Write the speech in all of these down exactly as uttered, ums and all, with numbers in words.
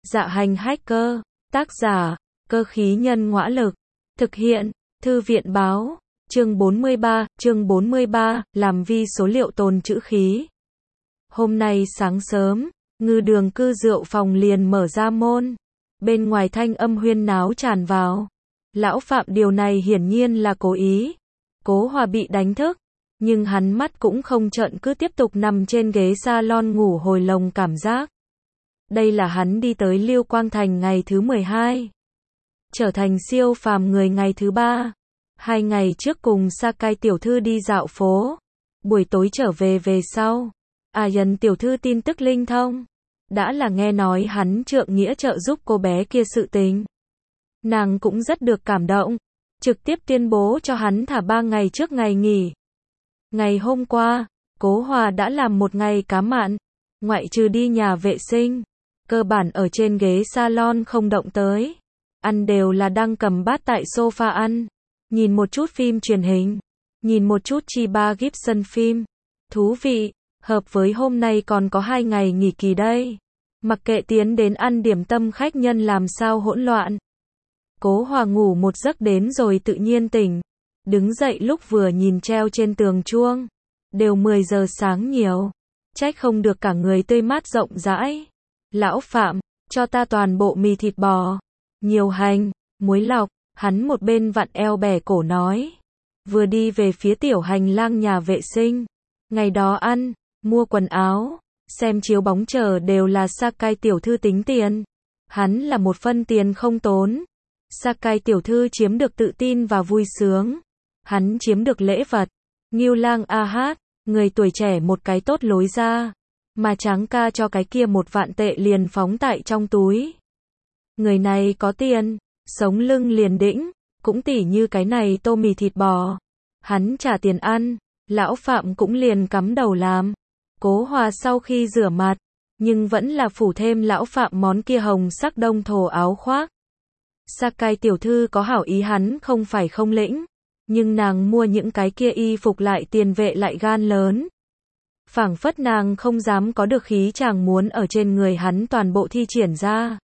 Dạ hành hacker, tác giả, cơ khí nhân ngõa lực, thực hiện, thư viện báo, chương bốn mươi ba, chương bốn mươi ba, làm vi số liệu tồn trữ khí. Hôm nay sáng sớm, ngư đường cư rượu phòng liền mở ra môn, bên ngoài thanh âm huyên náo tràn vào. Lão Phạm điều này hiển nhiên là cố ý. Cố Hòa bị đánh thức, nhưng hắn mắt cũng không trợn cứ tiếp tục nằm trên ghế salon ngủ hồi lồng cảm giác. Đây là hắn đi tới Lưu Quang Thành ngày thứ mười hai. Trở thành siêu phàm người ngày thứ ba. Hai ngày trước cùng Sakai tiểu thư đi dạo phố. Buổi tối trở về về sau. À Yến tiểu thư tin tức linh thông. Đã là nghe nói hắn trượng nghĩa trợ giúp cô bé kia sự tình. Nàng cũng rất được cảm động. Trực tiếp tuyên bố cho hắn thả ba ngày trước ngày nghỉ. Ngày hôm qua, Cố Hòa đã làm một ngày cá mặn. Ngoại trừ đi nhà vệ sinh. Cơ bản ở trên ghế salon không động tới. Ăn đều là đang cầm bát tại sofa ăn. Nhìn một chút phim truyền hình. Nhìn một chút Chiba Gibson phim. Thú vị, hợp với hôm nay còn có hai ngày nghỉ kỳ đây. Mặc kệ tiến đến ăn điểm tâm khách nhân làm sao hỗn loạn. Cố Hòa ngủ một giấc đến rồi tự nhiên tỉnh. Đứng dậy lúc vừa nhìn treo trên tường chuông. Đều mười giờ sáng nhiều. Trách không được cả người tươi mát rộng rãi. Lão Phạm, cho ta toàn bộ mì thịt bò. Nhiều hành, muối lọc, hắn một bên vặn eo bẻ cổ nói. Vừa đi về phía tiểu hành lang nhà vệ sinh. Ngày đó ăn, mua quần áo, xem chiếu bóng chờ đều là Sakai tiểu thư tính tiền. Hắn là một phân tiền không tốn. Sakai tiểu thư chiếm được tự tin và vui sướng. Hắn chiếm được lễ vật. Ngưu Lang a hát, người tuổi trẻ một cái tốt lối ra. Mà Tráng ca cho cái kia một vạn tệ liền phóng tại trong túi. Người này có tiền, sống lưng liền đĩnh, cũng tỉ như cái này tô mì thịt bò. Hắn trả tiền ăn, lão Phạm cũng liền cắm đầu làm. Cố Hòa sau khi rửa mặt, nhưng vẫn là phủ thêm lão Phạm món kia hồng sắc đông thổ áo khoác. Sakai tiểu thư có hảo ý hắn không phải không lĩnh, nhưng nàng mua những cái kia y phục lại tiền vệ lại gan lớn. Phảng phất nàng không dám có được khí chàng muốn ở trên người hắn toàn bộ thi triển ra.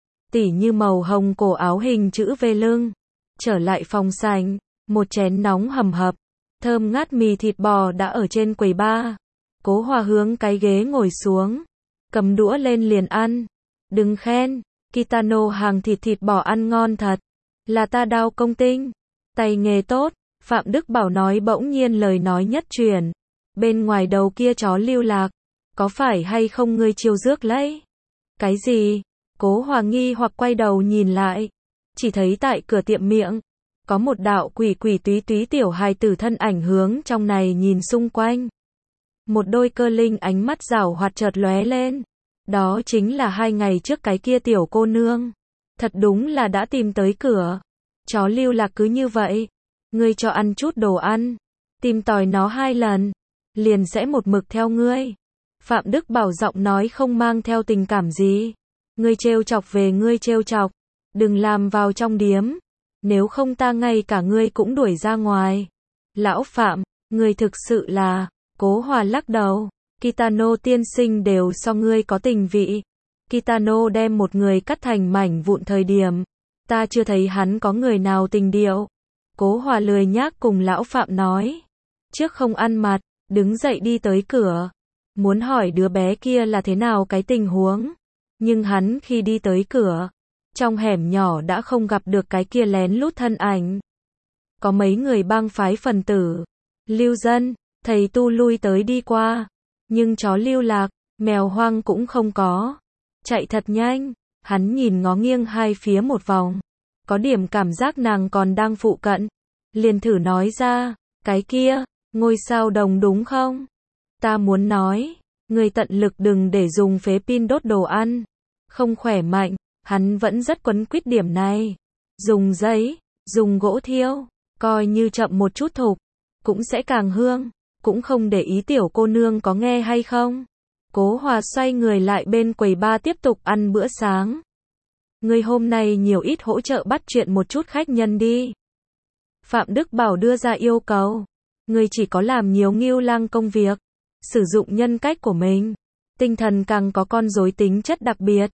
Tỉ như màu hồng cổ áo hình chữ V lưng. Trở lại phòng sành, một chén nóng hầm hập, thơm ngát mì thịt bò đã ở trên quầy bar. Cố Hòa hướng cái ghế ngồi xuống, cầm đũa lên liền ăn. Đừng khen, Kitano hàng thịt thịt bò ăn ngon thật, là ta đao công tinh, tay nghề tốt. Phạm Đức Bảo nói bỗng nhiên lời nói nhất truyền. Bên ngoài đầu kia chó lưu lạc, có phải hay không ngươi chiêu rước lấy? Cái gì? Cố Hòa nghi hoặc quay đầu nhìn lại, chỉ thấy tại cửa tiệm miệng, có một đạo quỷ quỷ túy túy tiểu hài tử thân ảnh hướng trong này nhìn xung quanh. Một đôi cơ linh ánh mắt rảo hoạt chợt lóe lên. Đó chính là hai ngày trước cái kia tiểu cô nương. Thật đúng là đã tìm tới cửa. Chó lưu lạc cứ như vậy. Ngươi cho ăn chút đồ ăn. Tìm tòi nó hai lần. Liền sẽ một mực theo ngươi. Phạm Đức Bảo giọng nói không mang theo tình cảm gì. Ngươi trêu chọc về ngươi trêu chọc. Đừng làm vào trong điếm. Nếu không ta ngay cả ngươi cũng đuổi ra ngoài. Lão Phạm, ngươi thực sự là... Cố Hòa lắc đầu. Kitano tiên sinh đều so ngươi có tình vị. Kitano đem một người cắt thành mảnh vụn thời điểm. Ta chưa thấy hắn có người nào tình điệu. Cố Hòa lười nhác cùng lão Phạm nói. Trước không ăn mặt, đứng dậy đi tới cửa. Muốn hỏi đứa bé kia là thế nào cái tình huống. Nhưng hắn khi đi tới cửa, trong hẻm nhỏ đã không gặp được cái kia lén lút thân ảnh. Có mấy người bang phái phần tử, lưu dân, thầy tu lui tới đi qua. Nhưng chó lưu lạc, mèo hoang cũng không có. Chạy thật nhanh, hắn nhìn ngó nghiêng hai phía một vòng. Có điểm cảm giác nàng còn đang phụ cận. Liền thử nói ra, cái kia, ngôi sao đồng đúng không? Ta muốn nói, người tận lực đừng để dùng phế pin đốt đồ ăn. Không khỏe mạnh, hắn vẫn rất quấn quýt điểm này. Dùng giấy, dùng gỗ thiêu, coi như chậm một chút thục, cũng sẽ càng hương. Cũng không để ý tiểu cô nương có nghe hay không. Cố Hòa xoay người lại bên quầy bar tiếp tục ăn bữa sáng. Ngươi hôm nay nhiều ít hỗ trợ bắt chuyện một chút khách nhân đi. Phạm Đức Bảo đưa ra yêu cầu. Ngươi chỉ có làm nhiều Ngưu Lang công việc, sử dụng nhân cách của mình, tinh thần càng có con rối tính chất đặc biệt.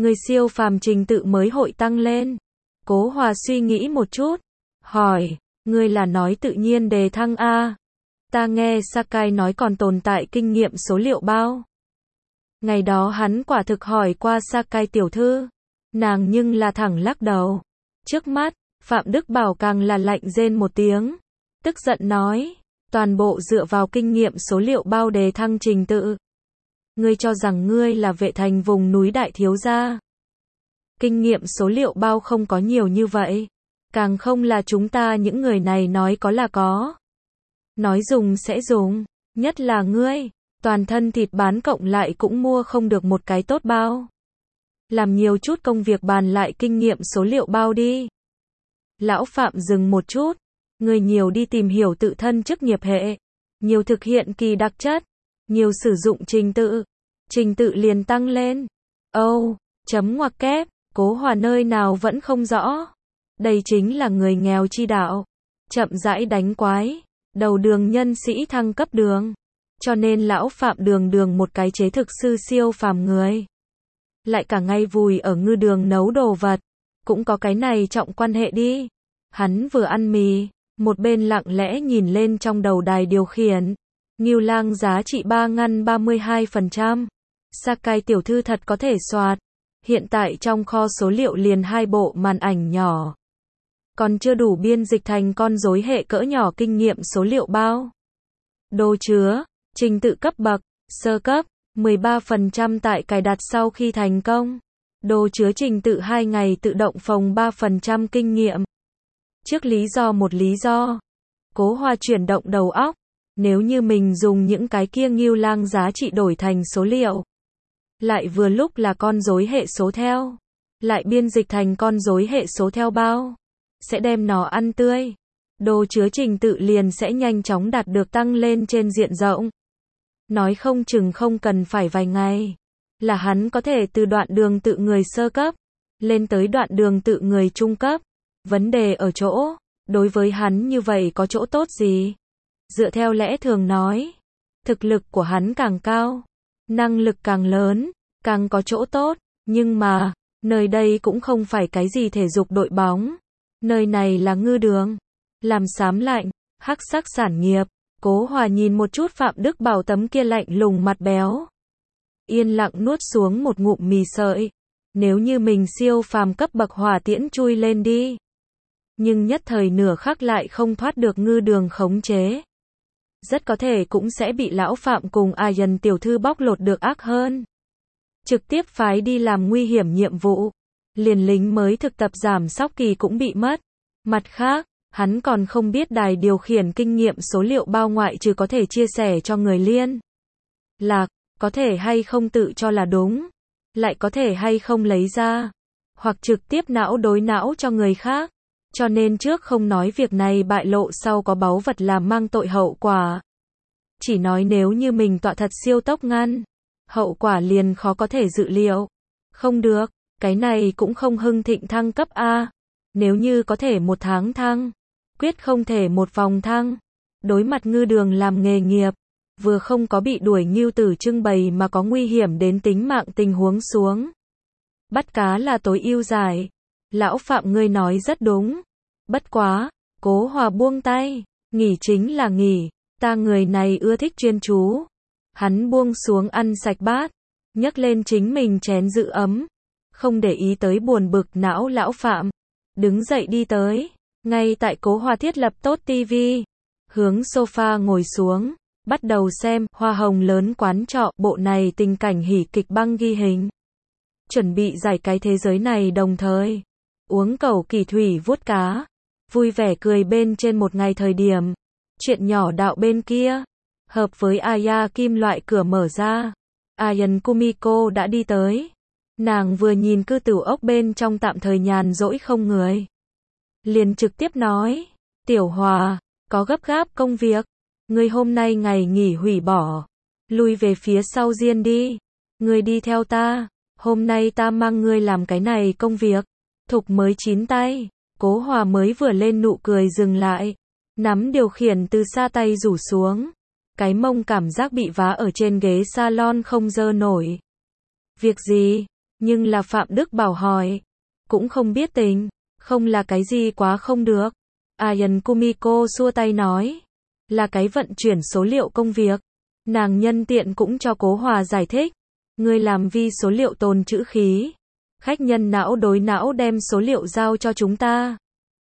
Người siêu phàm trình tự mới hội tăng lên. Cố Hòa suy nghĩ một chút, hỏi, ngươi là nói tự nhiên đề thăng a? Ta nghe Sakai nói còn tồn tại kinh nghiệm số liệu bao. Ngày đó hắn quả thực hỏi qua Sakai tiểu thư, nàng nhưng là thẳng lắc đầu. Trước mắt, Phạm Đức Bảo càng là lạnh rên một tiếng, tức giận nói, toàn bộ dựa vào kinh nghiệm số liệu bao đề thăng trình tự. Ngươi cho rằng ngươi là Vệ Thành vùng núi đại thiếu gia. Kinh nghiệm số liệu bao không có nhiều như vậy, càng không là chúng ta những người này nói có là có. Nói dùng sẽ dùng, nhất là ngươi, toàn thân thịt bán cộng lại cũng mua không được một cái tốt bao. Làm nhiều chút công việc bàn lại kinh nghiệm số liệu bao đi. Lão Phạm dừng một chút, người nhiều đi tìm hiểu tự thân chức nghiệp hệ, nhiều thực hiện kỳ đặc chất, nhiều sử dụng trình tự, trình tự liền tăng lên. Âu, chấm ngoặc kép, Cố Hòa nơi nào vẫn không rõ. Đây chính là người nghèo chi đạo, chậm rãi đánh quái, đầu đường nhân sĩ thăng cấp đường. Cho nên lão Phạm đường đường một cái chế thực sư siêu phàm người. Lại cả ngày vùi ở ngư đường nấu đồ vật, cũng có cái này trọng quan hệ đi. Hắn vừa ăn mì, một bên lặng lẽ nhìn lên trong đầu đài điều khiển. Ngưu Lang giá trị ba ngăn ba mươi hai phần trăm. Sakai tiểu thư thật có thể soạt. Hiện tại trong kho số liệu liền hai bộ màn ảnh nhỏ. Còn chưa đủ biên dịch thành con rối hệ cỡ nhỏ kinh nghiệm số liệu bao. Đồ chứa, trình tự cấp bậc, sơ cấp, mười ba phần trăm tại cài đặt sau khi thành công. Đồ chứa trình tự hai ngày tự động phồng ba phần trăm kinh nghiệm. Trước lý do một lý do. Cố Hòa chuyển động đầu óc. Nếu như mình dùng những cái kia Ngưu Lang giá trị đổi thành số liệu, lại vừa lúc là con rối hệ số theo, lại biên dịch thành con rối hệ số theo bao, sẽ đem nó ăn tươi. Đồ chứa trình tự liền sẽ nhanh chóng đạt được tăng lên trên diện rộng. Nói không chừng không cần phải vài ngày, là hắn có thể từ đoạn đường tự người sơ cấp, lên tới đoạn đường tự người trung cấp. Vấn đề ở chỗ, đối với hắn như vậy có chỗ tốt gì? Dựa theo lẽ thường nói, thực lực của hắn càng cao, năng lực càng lớn, càng có chỗ tốt, nhưng mà, nơi đây cũng không phải cái gì thể dục đội bóng. Nơi này là ngư đường, làm xám lạnh, hắc sắc sản nghiệp. Cố Hòa nhìn một chút Phạm Đức Bảo tấm kia lạnh lùng mặt béo. Yên lặng nuốt xuống một ngụm mì sợi. Nếu như mình siêu phàm cấp bậc hỏa tiễn chui lên đi. Nhưng nhất thời nửa khắc lại không thoát được ngư đường khống chế. Rất có thể cũng sẽ bị lão Phạm cùng A Dần tiểu thư bóc lột được ác hơn. Trực tiếp phái đi làm nguy hiểm nhiệm vụ. Liền lính mới thực tập giảm sóc kỳ cũng bị mất. Mặt khác, hắn còn không biết đài điều khiển kinh nghiệm số liệu bao ngoại trừ có thể chia sẻ cho người liên lạc, có thể hay không tự cho là đúng, lại có thể hay không lấy ra, hoặc trực tiếp não đối não cho người khác. Cho nên trước không nói việc này bại lộ sau có báu vật làm mang tội hậu quả. Chỉ nói nếu như mình tọa thật siêu tốc ngăn, hậu quả liền khó có thể dự liệu. Không được, cái này cũng không hưng thịnh thăng cấp A. Nếu như có thể một tháng thăng, quyết không thể một vòng thăng. Đối mặt ngư đường làm nghề nghiệp, vừa không có bị đuổi ngưu tử trưng bày mà có nguy hiểm đến tính mạng tình huống xuống. Bắt cá là tối ưu giải. Lão Phạm ngươi nói rất đúng. Bất quá, Cố Hòa buông tay, nghỉ chính là nghỉ, ta người này ưa thích chuyên chú. Hắn buông xuống ăn sạch bát, nhấc lên chính mình chén giữ ấm, không để ý tới buồn bực não lão Phạm, đứng dậy đi tới, ngay tại Cố Hòa thiết lập tốt tivi, hướng sofa ngồi xuống, bắt đầu xem Hoa Hồng lớn quán trọ, bộ này tình cảnh hỉ kịch băng ghi hình. Chuẩn bị giải cái thế giới này đồng thời uống cẩu kỳ thủy vuốt cá, vui vẻ cười bên trên một ngày thời điểm. Chuyện nhỏ đạo bên kia, hợp với Aya kim loại cửa mở ra. Ayan Kumiko đã đi tới. Nàng vừa nhìn cư tử ốc bên trong tạm thời nhàn rỗi không người. Liền trực tiếp nói, Tiểu Hòa, có gấp gáp công việc. Ngươi hôm nay ngày nghỉ hủy bỏ. Lui về phía sau riêng đi. Ngươi đi theo ta. Hôm nay ta mang ngươi làm cái này công việc. Thục mới chín tay, Cố Hòa mới vừa lên nụ cười dừng lại, nắm điều khiển từ xa tay rủ xuống, cái mông cảm giác bị vá ở trên ghế salon không dơ nổi. Việc gì? Nhưng là Phạm Đức Bảo hỏi. Cũng không biết tình. Không là cái gì quá không được. Ayan Kumiko xua tay nói. Là cái vận chuyển số liệu công việc. Nàng nhân tiện cũng cho Cố Hòa giải thích. Ngươi làm vi số liệu tồn trữ khí. Khách nhân não đối não đem số liệu giao cho chúng ta.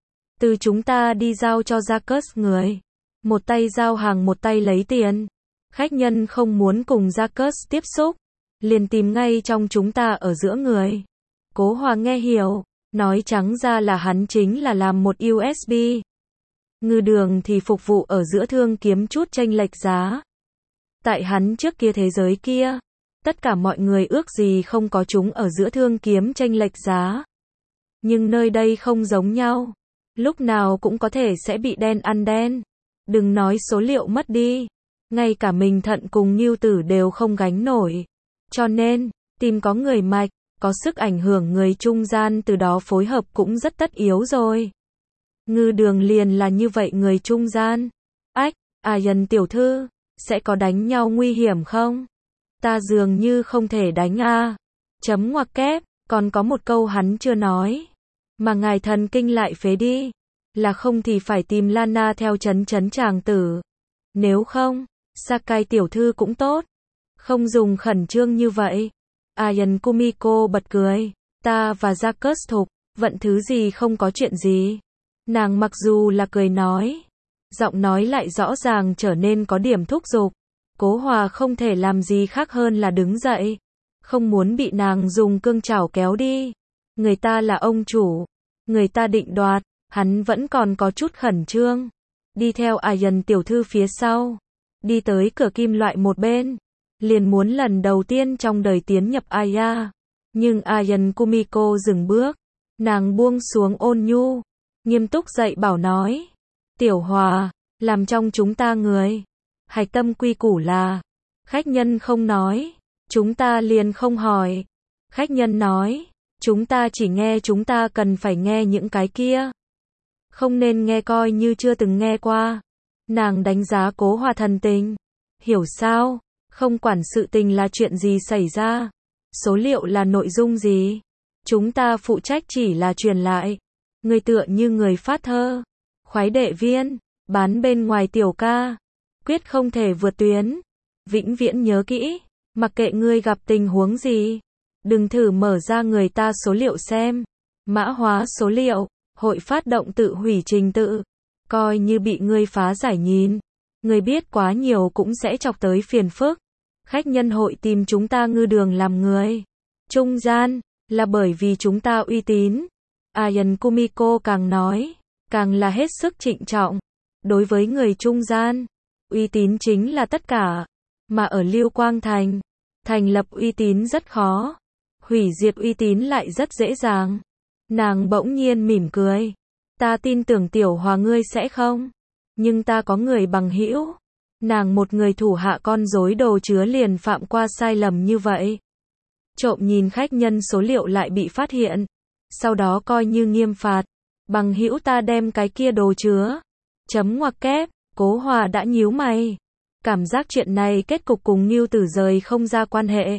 Từ chúng ta đi giao cho Jacques người. Một tay giao hàng một tay lấy tiền. Khách nhân không muốn cùng Jacques tiếp xúc. Liền tìm ngay trong chúng ta ở giữa người. Cố Hòa nghe hiểu. Nói trắng ra là hắn chính là làm một u ét bê. Ngư đường thì phục vụ ở giữa thương kiếm chút chênh lệch giá. Tại hắn trước kia thế giới kia. Tất cả mọi người ước gì không có chúng ở giữa thương kiếm chênh lệch giá. Nhưng nơi đây không giống nhau. Lúc nào cũng có thể sẽ bị đen ăn đen. Đừng nói số liệu mất đi. Ngay cả mình thận cùng Ngưu Tử đều không gánh nổi. Cho nên, tìm có người mạch, có sức ảnh hưởng người trung gian từ đó phối hợp cũng rất tất yếu rồi. Ngư đường liền là như vậy người trung gian. Ách, Ayan tiểu thư, sẽ có đánh nhau nguy hiểm không? Ta dường như không thể đánh a. Chấm ngoặc kép, còn có một câu hắn chưa nói. Mà ngài thần kinh lại phế đi. Là không thì phải tìm Lana theo chấn chấn chàng tử. Nếu không, Sakai tiểu thư cũng tốt. Không dùng khẩn trương như vậy. Ayan Kumiko bật cười. Ta và Jacques thục, vận thứ gì không có chuyện gì. Nàng mặc dù là cười nói. Giọng nói lại rõ ràng trở nên có điểm thúc giục. Cố Hòa không thể làm gì khác hơn là đứng dậy. Không muốn bị nàng dùng cương chảo kéo đi. Người ta là ông chủ. Người ta định đoạt. Hắn vẫn còn có chút khẩn trương. Đi theo Ayan tiểu thư phía sau. Đi tới cửa kim loại một bên. Liền muốn lần đầu tiên trong đời tiến nhập Aya. Nhưng Ayan Kumiko dừng bước. Nàng buông xuống ôn nhu. Nghiêm túc dạy bảo nói. Tiểu Hòa, làm trong chúng ta người. Hạch tâm quy củ là. Khách nhân không nói. Chúng ta liền không hỏi. Khách nhân nói. Chúng ta chỉ nghe chúng ta cần phải nghe những cái kia. Không nên nghe coi như chưa từng nghe qua. Nàng đánh giá Cố Hòa thần tình. Hiểu sao? Không quản sự tình là chuyện gì xảy ra. Số liệu là nội dung gì. Chúng ta phụ trách chỉ là truyền lại. Người tựa như người phát thơ. Khoái đệ viên. Bán bên ngoài tiểu ca. Quyết không thể vượt tuyến. Vĩnh viễn nhớ kỹ. Mặc kệ ngươi gặp tình huống gì. Đừng thử mở ra người ta số liệu xem. Mã hóa số liệu. Hội phát động tự hủy trình tự. Coi như bị ngươi phá giải nhìn. Người biết quá nhiều cũng sẽ chọc tới phiền phức. Khách nhân hội tìm chúng ta ngư đường làm người trung gian, là bởi vì chúng ta uy tín. Ayan Kumiko càng nói, càng là hết sức trịnh trọng. Đối với người trung gian, uy tín chính là tất cả. Mà ở Lưu Quang Thành, thành lập uy tín rất khó. Hủy diệt uy tín lại rất dễ dàng. Nàng bỗng nhiên mỉm cười. Ta tin tưởng Tiểu Hòa ngươi sẽ không. Nhưng ta có người bằng hữu. Nàng một người thủ hạ con rối đồ chứa liền phạm qua sai lầm như vậy. Trộm nhìn khách nhân số liệu lại bị phát hiện. Sau đó coi như nghiêm phạt. Bằng hữu ta đem cái kia đồ chứa. Chấm ngoặc kép, Cố Hòa đã nhíu mày. Cảm giác chuyện này kết cục cùng Ngưu Tử rời không ra quan hệ.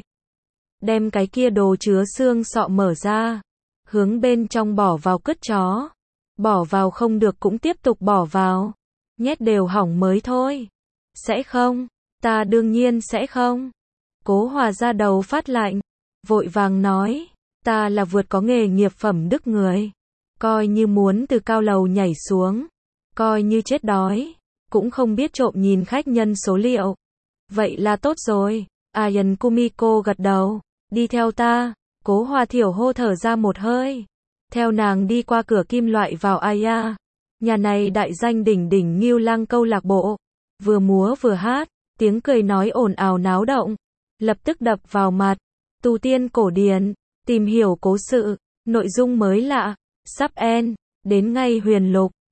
Đem cái kia đồ chứa xương sọ mở ra. Hướng bên trong bỏ vào cứt chó. Bỏ vào không được cũng tiếp tục bỏ vào. Nhét đều hỏng mới thôi. Sẽ không, ta đương nhiên sẽ không. Cố Hòa ra đầu phát lạnh. Vội vàng nói, ta là vượt có nghề nghiệp phẩm đức người. Coi như muốn từ cao lầu nhảy xuống. Coi như chết đói. Cũng không biết trộm nhìn khách nhân số liệu. Vậy là tốt rồi. Ayan Kumiko gật đầu. Đi theo ta. Cố Hòa thiểu hô thở ra một hơi. Theo nàng đi qua cửa kim loại vào Aya. Nhà này đại danh đỉnh đỉnh Ngưu Lang câu lạc bộ. Vừa múa vừa hát. Tiếng cười nói ồn ào náo động. Lập tức đập vào mặt. Tu tiên cổ điển. Tìm hiểu cố sự. Nội dung mới lạ. Sắp end. Đến ngay huyền lục.